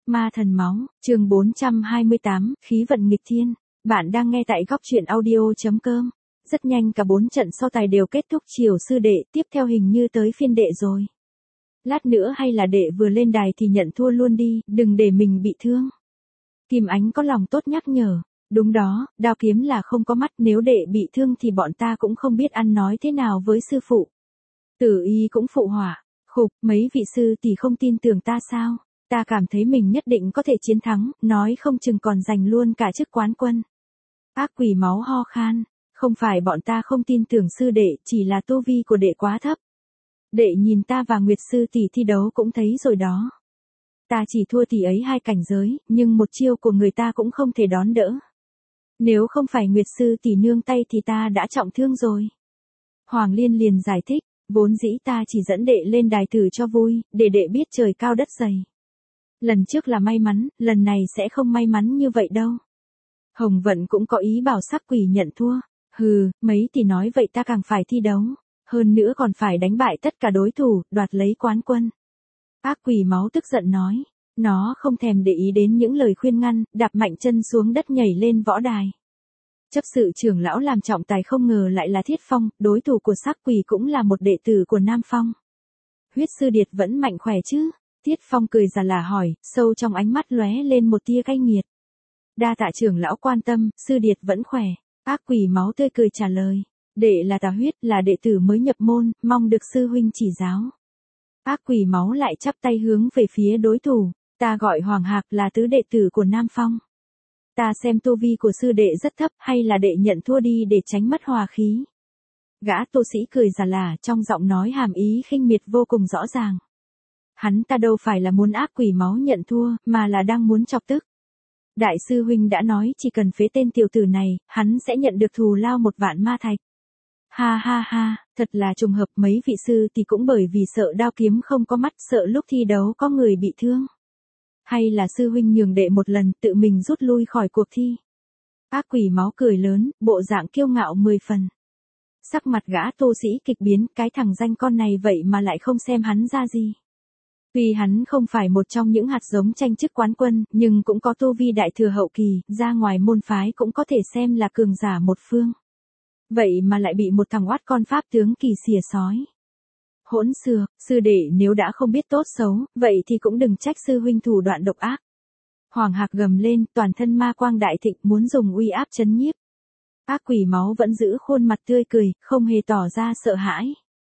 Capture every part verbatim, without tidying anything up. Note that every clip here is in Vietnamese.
Ma thần máu, chương bốn trăm hai mươi tám, khí vận nghịch thiên. Bạn đang nghe tại góc truyện audio.com. Rất nhanh cả bốn trận so tài đều kết thúc, chiều sư đệ, tiếp theo hình như tới phiên đệ rồi. Lát nữa hay là đệ vừa lên đài thì nhận thua luôn đi, đừng để mình bị thương. Kim Ánh có lòng tốt nhắc nhở. Đúng đó, đao kiếm là không có mắt, nếu đệ bị thương thì bọn ta cũng không biết ăn nói thế nào với sư phụ. Tử Y cũng phụ họa, khục, mấy vị sư tỷ không tin tưởng ta sao? Ta cảm thấy mình nhất định có thể chiến thắng, nói không chừng còn giành luôn cả chức quán quân. Ác quỷ máu ho khan, không phải bọn ta không tin tưởng sư đệ, chỉ là tu vi của đệ quá thấp. Đệ nhìn ta và Nguyệt sư tỷ thi đấu cũng thấy rồi đó. Ta chỉ thua tỷ ấy hai cảnh giới, nhưng một chiêu của người ta cũng không thể đón đỡ. Nếu không phải Nguyệt sư tỷ nương tay thì ta đã trọng thương rồi. Hoàng Liên liền giải thích, vốn dĩ ta chỉ dẫn đệ lên đài thử cho vui, để đệ biết trời cao đất dày. Lần trước là may mắn, lần này sẽ không may mắn như vậy đâu. Hồng Vận cũng có ý bảo sắc quỷ nhận thua. Hừ, mấy tỷ nói vậy ta càng phải thi đấu. Hơn nữa còn phải đánh bại tất cả đối thủ, đoạt lấy quán quân. Ác quỷ máu tức giận nói. Nó không thèm để ý đến những lời khuyên ngăn, đạp mạnh chân xuống đất nhảy lên võ đài. Chấp sự trưởng lão làm trọng tài không ngờ lại là Thiết Phong, đối thủ của sắc quỷ cũng là một đệ tử của Nam Phong. Huyết sư điệt vẫn mạnh khỏe chứ? Thiết Phong cười già là hỏi, sâu trong ánh mắt lóe lên một tia cay nghiệt. Đa tạ trưởng lão quan tâm, sư điệt vẫn khỏe. Ác quỷ máu tươi cười trả lời. Đệ là Tà Huyết, là đệ tử mới nhập môn, mong được sư huynh chỉ giáo. Ác quỷ máu lại chắp tay hướng về phía đối thủ. Ta gọi Hoàng Hạc, là tứ đệ tử của Nam Phong. Ta xem tu vi của sư đệ rất thấp, hay là đệ nhận thua đi để tránh mất hòa khí. Gã tu sĩ cười già là, trong giọng nói hàm ý khinh miệt vô cùng rõ ràng. Hắn ta đâu phải là muốn ác quỷ máu nhận thua, mà là đang muốn chọc tức. Đại sư huynh đã nói chỉ cần phế tên tiểu tử này, hắn sẽ nhận được thù lao một vạn ma thạch. Ha ha ha, thật là trùng hợp, mấy vị sư thì cũng bởi vì sợ đao kiếm không có mắt, sợ lúc thi đấu có người bị thương. Hay là sư huynh nhường đệ một lần, tự mình rút lui khỏi cuộc thi. Ác quỷ máu cười lớn, bộ dạng kiêu ngạo mười phần. Sắc mặt gã tu sĩ kịch biến, cái thằng danh con này vậy mà lại không xem hắn ra gì. Tuy hắn không phải một trong những hạt giống tranh chức quán quân, nhưng cũng có tu vi đại thừa hậu kỳ, ra ngoài môn phái cũng có thể xem là cường giả một phương. Vậy mà lại bị một thằng oát con pháp tướng kỳ xỉa sói. Hỗn xược, sư đệ nếu đã không biết tốt xấu, vậy thì cũng đừng trách sư huynh thủ đoạn độc ác. Hoàng Hạc gầm lên, toàn thân ma quang đại thịnh, muốn dùng uy áp chấn nhiếp. Ác quỷ máu vẫn giữ khuôn mặt tươi cười, không hề tỏ ra sợ hãi.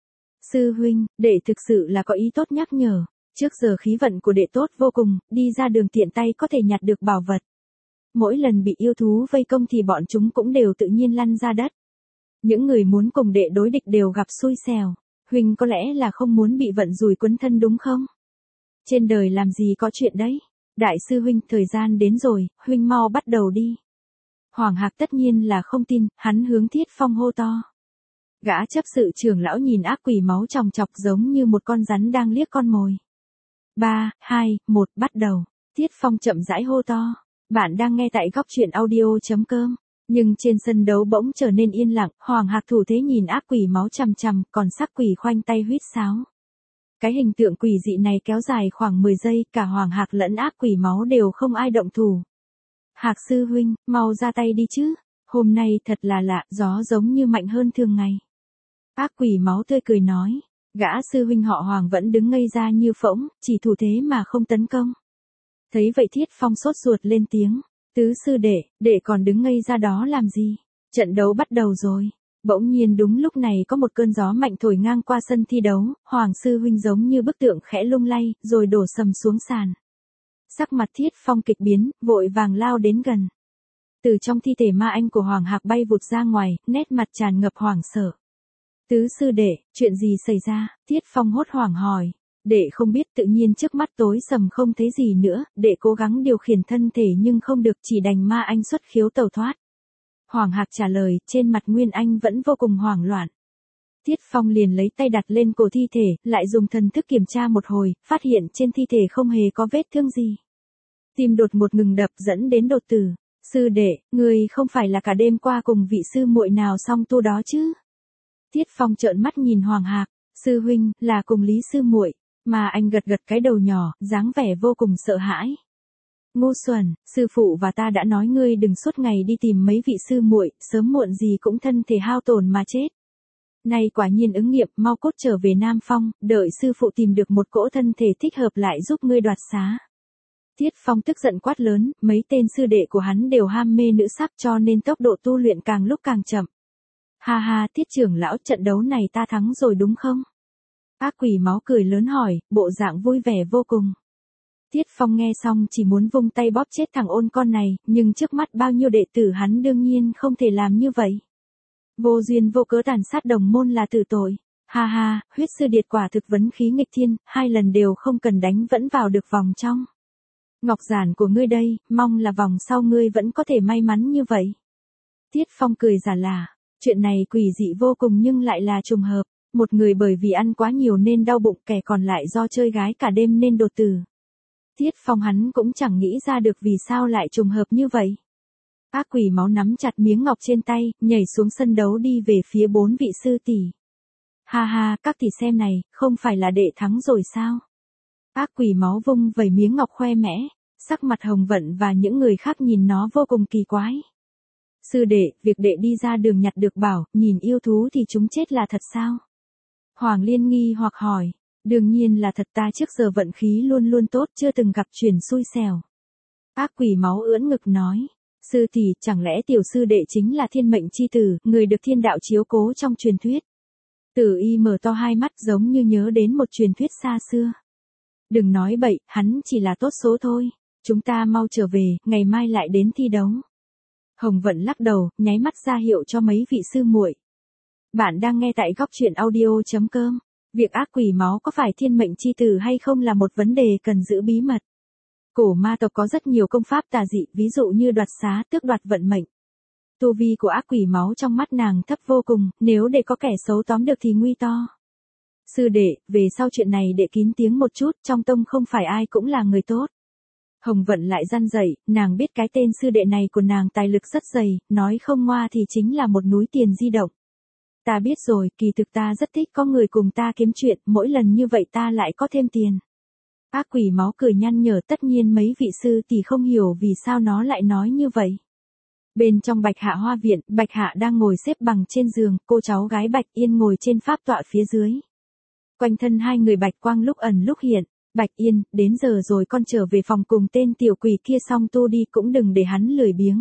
Sư huynh, đệ thực sự là có ý tốt nhắc nhở. Trước giờ khí vận của đệ tốt vô cùng, đi ra đường tiện tay có thể nhặt được bảo vật. Mỗi lần bị yêu thú vây công thì bọn chúng cũng đều tự nhiên lăn ra đất. Những người muốn cùng đệ đối địch đều gặp xui xẻo. Huynh có lẽ là không muốn bị vận rủi quấn thân đúng không? Trên đời làm gì có chuyện đấy. Đại sư huynh, thời gian đến rồi, huynh mau bắt đầu đi. Hoàng Hạc tất nhiên là không tin, hắn hướng Thiết Phong hô to. Gã chấp sự trưởng lão nhìn ác quỷ máu chòng chọc giống như một con rắn đang liếc con mồi. ba, hai, một, bắt đầu. Thiết Phong chậm rãi hô to. Bạn đang nghe tại góc truyện audio.com. Nhưng trên sân đấu bỗng trở nên yên lặng, Hoàng Hạc thủ thế nhìn ác quỷ máu chằm chằm, còn sắc quỷ khoanh tay huýt sáo. Cái hình tượng quỷ dị này kéo dài khoảng mười giây, cả Hoàng Hạc lẫn ác quỷ máu đều không ai động thủ. Hạc sư huynh, mau ra tay đi chứ, hôm nay thật là lạ, gió giống như mạnh hơn thường ngày. Ác quỷ máu tươi cười nói, gã sư huynh họ Hoàng vẫn đứng ngây ra như phỗng, chỉ thủ thế mà không tấn công. Thấy vậy Thiết Phong sốt ruột lên tiếng. Tứ sư đệ, đệ còn đứng ngây ra đó làm gì? Trận đấu bắt đầu rồi. Bỗng nhiên đúng lúc này có một cơn gió mạnh thổi ngang qua sân thi đấu, Hoàng sư huynh giống như bức tượng khẽ lung lay, rồi đổ sầm xuống sàn. Sắc mặt Thiết Phong kịch biến, vội vàng lao đến gần. Từ trong thi thể ma anh của Hoàng Hạc bay vụt ra ngoài, nét mặt tràn ngập hoảng sợ. Tứ sư đệ, chuyện gì xảy ra? Thiết Phong hốt hoảng hỏi. Đệ không biết, tự nhiên trước mắt tối sầm không thấy gì nữa, đệ cố gắng điều khiển thân thể nhưng không được, chỉ đành ma anh xuất khiếu tẩu thoát. Hoàng Hạc trả lời, trên mặt Nguyên Anh vẫn vô cùng hoảng loạn. Thiết Phong liền lấy tay đặt lên cổ thi thể, lại dùng thần thức kiểm tra một hồi, phát hiện trên thi thể không hề có vết thương gì. Tim đột một ngừng đập dẫn đến đột tử. Sư đệ, người không phải là cả đêm qua cùng vị sư muội nào song tu đó chứ? Thiết Phong trợn mắt nhìn Hoàng Hạc, sư huynh, là cùng Lý sư muội. Mà anh gật gật cái đầu nhỏ, dáng vẻ vô cùng sợ hãi. Ngu xuẩn, sư phụ và ta đã nói ngươi đừng suốt ngày đi tìm mấy vị sư muội, sớm muộn gì cũng thân thể hao tổn mà chết. Nay quả nhiên ứng nghiệm, mau cốt trở về Nam Phong, đợi sư phụ tìm được một cỗ thân thể thích hợp lại giúp ngươi đoạt xá. Tiết Phong tức giận quát lớn, mấy tên sư đệ của hắn đều ham mê nữ sắc cho nên tốc độ tu luyện càng lúc càng chậm. Ha ha, Tiết trưởng lão, trận đấu này ta thắng rồi đúng không? Ác quỷ máu cười lớn hỏi, bộ dạng vui vẻ vô cùng. Tiết Phong nghe xong chỉ muốn vung tay bóp chết thằng ôn con này, nhưng trước mắt bao nhiêu đệ tử hắn đương nhiên không thể làm như vậy. Vô duyên vô cớ tàn sát đồng môn là tử tội. Ha ha, huyết sư điệt quả thực vấn khí nghịch thiên, hai lần đều không cần đánh vẫn vào được vòng trong. Ngọc giản của ngươi đây, mong là vòng sau ngươi vẫn có thể may mắn như vậy. Tiết Phong cười giả lả, chuyện này quỷ dị vô cùng nhưng lại là trùng hợp. Một người bởi vì ăn quá nhiều nên đau bụng, kẻ còn lại do chơi gái cả đêm nên đột tử. Tiết Phong hắn cũng chẳng nghĩ ra được vì sao lại trùng hợp như vậy. Ác quỷ máu nắm chặt miếng ngọc trên tay, nhảy xuống sân đấu đi về phía bốn vị sư tỷ. Ha ha, các tỷ xem này, không phải là đệ thắng rồi sao? Ác quỷ máu vung vẩy miếng ngọc khoe mẽ, sắc mặt Hồng Vận và những người khác nhìn nó vô cùng kỳ quái. Sư đệ, việc đệ đi ra đường nhặt được bảo, nhìn yêu thú thì chúng chết là thật sao? Hoàng Liên nghi hoặc hỏi, đương nhiên là thật, ta trước giờ vận khí luôn luôn tốt, chưa từng gặp chuyển xui xẻo. Ác quỷ máu ưỡn ngực nói, sư tỷ, chẳng lẽ tiểu sư đệ chính là thiên mệnh chi tử, người được thiên đạo chiếu cố trong truyền thuyết? Tử Y mở to hai mắt giống như nhớ đến một truyền thuyết xa xưa. Đừng nói bậy, hắn chỉ là tốt số thôi, chúng ta mau trở về, ngày mai lại đến thi đấu. Hồng Vận lắc đầu, nháy mắt ra hiệu cho mấy vị sư muội. Bạn đang nghe tại góc truyện audio chấm com. Việc ác quỷ máu có phải thiên mệnh chi tử hay không là một vấn đề cần giữ bí mật. Cổ ma tộc có rất nhiều công pháp tà dị, ví dụ như đoạt xá, tước đoạt vận mệnh. Tu vi của ác quỷ máu trong mắt nàng thấp vô cùng, nếu để có kẻ xấu tóm được thì nguy to. Sư đệ, về sau chuyện này đệ kín tiếng một chút, trong tông không phải ai cũng là người tốt. Hồng Vận lại răn dậy, nàng biết cái tên sư đệ này của nàng tài lực rất dày, nói không ngoa thì chính là một núi tiền di động. Ta biết rồi, kỳ thực ta rất thích có người cùng ta kiếm chuyện, mỗi lần như vậy ta lại có thêm tiền. Ác quỷ máu cười nhăn nhở, tất nhiên mấy vị sư tỷ không hiểu vì sao nó lại nói như vậy. Bên trong Bạch Hạ Hoa Viện, Bạch Hạ đang ngồi xếp bằng trên giường, cô cháu gái Bạch Yên ngồi trên pháp tọa phía dưới. Quanh thân hai người bạch quang lúc ẩn lúc hiện. Bạch Yên, đến giờ rồi, con trở về phòng cùng tên tiểu quỷ kia xong tu đi, cũng đừng để hắn lười biếng.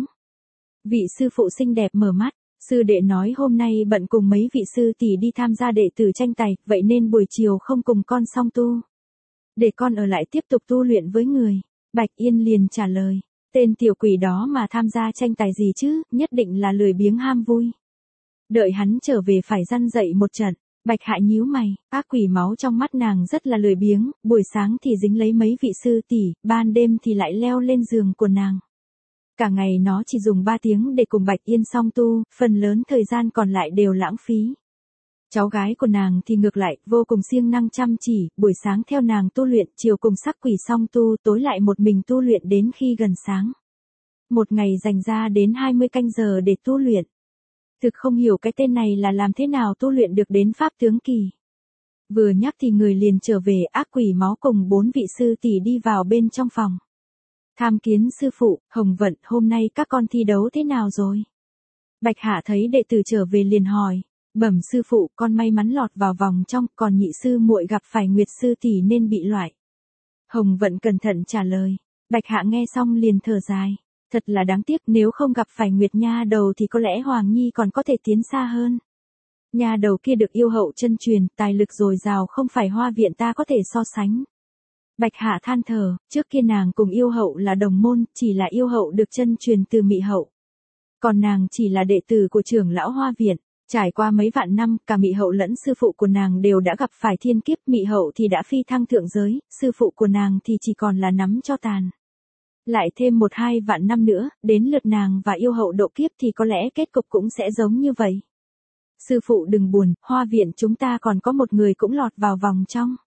Vị sư phụ xinh đẹp mở mắt, sư đệ nói hôm nay bận cùng mấy vị sư tỷ đi tham gia đệ tử tranh tài, vậy nên buổi chiều không cùng con song tu. Để con ở lại tiếp tục tu luyện với người. Bạch Yên liền trả lời, tên tiểu quỷ đó mà tham gia tranh tài gì chứ, nhất định là lười biếng ham vui. Đợi hắn trở về phải răn dậy một trận. Bạch Hạ nhíu mày, ác quỷ máu trong mắt nàng rất là lười biếng, buổi sáng thì dính lấy mấy vị sư tỷ, ban đêm thì lại leo lên giường của nàng. Cả ngày nó chỉ dùng ba tiếng để cùng Bạch Yên song tu, phần lớn thời gian còn lại đều lãng phí. Cháu gái của nàng thì ngược lại, vô cùng siêng năng chăm chỉ, buổi sáng theo nàng tu luyện, chiều cùng sắc quỷ song tu, tối lại một mình tu luyện đến khi gần sáng. Một ngày dành ra đến hai mươi canh giờ để tu luyện. Thực không hiểu cái tên này là làm thế nào tu luyện được đến pháp tướng kỳ. Vừa nhắc thì người liền trở về, ác quỷ máu cùng bốn vị sư tỷ đi vào bên trong phòng. Tham kiến sư phụ, Hồng Vận, hôm nay các con thi đấu thế nào rồi? Bạch Hạ thấy đệ tử trở về liền hỏi, bẩm sư phụ, con may mắn lọt vào vòng trong, còn nhị sư muội gặp phải Nguyệt sư tỷ nên bị loại. Hồng Vận cẩn thận trả lời. Bạch Hạ nghe xong liền thở dài. Thật là đáng tiếc, nếu không gặp phải Nguyệt nha đầu thì có lẽ Hoàng Nhi còn có thể tiến xa hơn. Nha đầu kia được yêu hậu chân truyền, tài lực dồi dào không phải Hoa Viện ta có thể so sánh. Bạch Hạ than thở, trước kia nàng cùng yêu hậu là đồng môn, chỉ là yêu hậu được chân truyền từ Mị hậu. Còn nàng chỉ là đệ tử của trưởng lão Hoa Viện. Trải qua mấy vạn năm, cả Mị hậu lẫn sư phụ của nàng đều đã gặp phải thiên kiếp, Mị hậu thì đã phi thăng thượng giới, sư phụ của nàng thì chỉ còn là nắm cho tàn. Lại thêm một hai vạn năm nữa, đến lượt nàng và yêu hậu độ kiếp thì có lẽ kết cục cũng sẽ giống như vậy. Sư phụ đừng buồn, Hoa Viện chúng ta còn có một người cũng lọt vào vòng trong.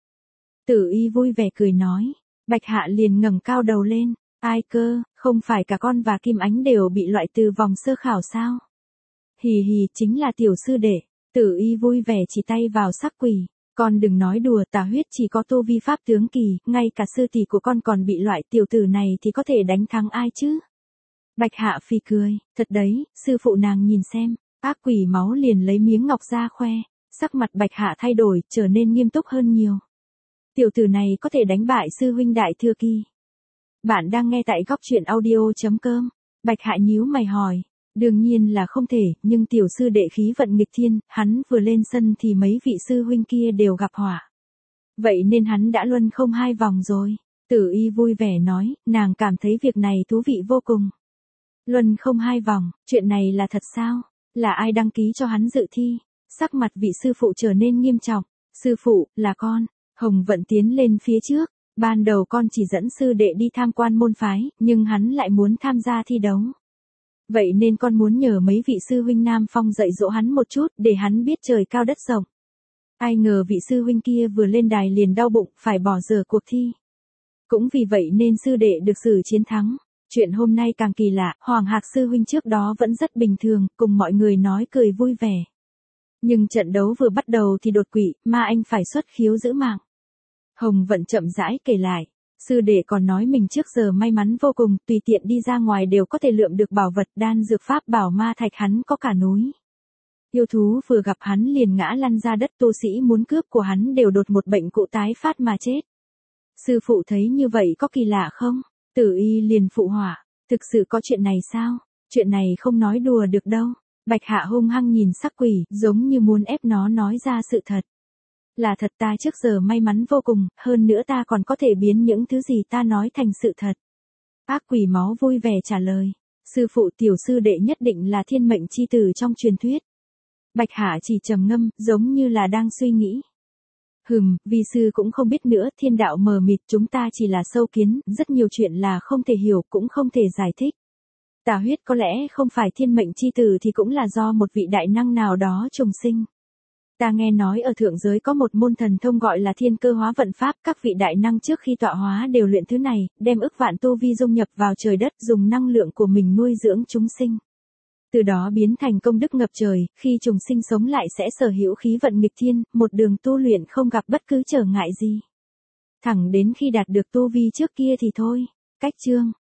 Tử Y vui vẻ cười nói. Bạch Hạ liền ngẩng cao đầu lên. Ai cơ, không phải cả con và Kim Ánh đều bị loại từ vòng sơ khảo sao? Hì hì, chính là tiểu sư đệ. Tử Y vui vẻ chỉ tay vào sắc quỷ. Con đừng nói đùa, Tà Huyết chỉ có tu vi pháp tướng kỳ, ngay cả sư tỷ của con còn bị loại tiểu tử này thì có thể đánh thắng ai chứ? Bạch Hạ phì cười, thật đấy, sư phụ nàng nhìn xem, ác quỷ máu liền lấy miếng ngọc ra khoe, sắc mặt Bạch Hạ thay đổi, trở nên nghiêm túc hơn nhiều. Tiểu tử này có thể đánh bại sư huynh Đại Thừa Kỳ. Bạn đang nghe tại góc truyện audio.com. Bạch Hạ nhíu mày hỏi, đương nhiên là không thể, nhưng tiểu sư đệ khí vận nghịch thiên, hắn vừa lên sân thì mấy vị sư huynh kia đều gặp họa. Vậy nên hắn đã luân không hai vòng rồi. Tử Y vui vẻ nói, nàng cảm thấy việc này thú vị vô cùng. Luân không hai vòng, chuyện này là thật sao? Là ai đăng ký cho hắn dự thi? Sắc mặt vị sư phụ trở nên nghiêm trọng. Sư phụ, là con. Hồng Vận tiến lên phía trước. Ban đầu con chỉ dẫn sư đệ đi tham quan môn phái, nhưng hắn lại muốn tham gia thi đấu. Vậy nên con muốn nhờ mấy vị sư huynh Nam Phong dạy dỗ hắn một chút, để hắn biết trời cao đất rộng. Ai ngờ vị sư huynh kia vừa lên đài liền đau bụng, phải bỏ dở cuộc thi. Cũng vì vậy nên sư đệ được xử chiến thắng. Chuyện hôm nay càng kỳ lạ, Hoàng Hạc sư huynh trước đó vẫn rất bình thường, cùng mọi người nói cười vui vẻ. Nhưng trận đấu vừa bắt đầu thì đột quỵ, ma anh phải xuất khiếu giữ mạng. Hồng Vận chậm rãi kể lại, sư đệ còn nói mình trước giờ may mắn vô cùng, tùy tiện đi ra ngoài đều có thể lượm được bảo vật đan dược pháp bảo ma thạch, hắn có cả núi. Yêu thú vừa gặp hắn liền ngã lăn ra đất, tu sĩ muốn cướp của hắn đều đột một bệnh cụ tái phát mà chết. Sư phụ thấy như vậy có kỳ lạ không? Tử Y liền phụ họa, thực sự có chuyện này sao? Chuyện này không nói đùa được đâu. Bạch Hạ hung hăng nhìn sắc quỷ, giống như muốn ép nó nói ra sự thật. Là thật, ta trước giờ may mắn vô cùng, hơn nữa ta còn có thể biến những thứ gì ta nói thành sự thật. Ác quỷ máu vui vẻ trả lời, sư phụ tiểu sư đệ nhất định là thiên mệnh chi tử trong truyền thuyết. Bạch Hạ chỉ trầm ngâm, giống như là đang suy nghĩ. Hừm, vi sư cũng không biết nữa, thiên đạo mờ mịt, chúng ta chỉ là sâu kiến, rất nhiều chuyện là không thể hiểu, cũng không thể giải thích. Tà Huyết có lẽ không phải thiên mệnh chi tử thì cũng là do một vị đại năng nào đó trùng sinh. Ta nghe nói ở thượng giới có một môn thần thông gọi là thiên cơ hóa vận pháp, các vị đại năng trước khi tọa hóa đều luyện thứ này, đem ức vạn tu vi dung nhập vào trời đất, dùng năng lượng của mình nuôi dưỡng chúng sinh. Từ đó biến thành công đức ngập trời, khi trùng sinh sống lại sẽ sở hữu khí vận nghịch thiên, một đường tu luyện không gặp bất cứ trở ngại gì. Thẳng đến khi đạt được tu vi trước kia thì thôi. Cách chương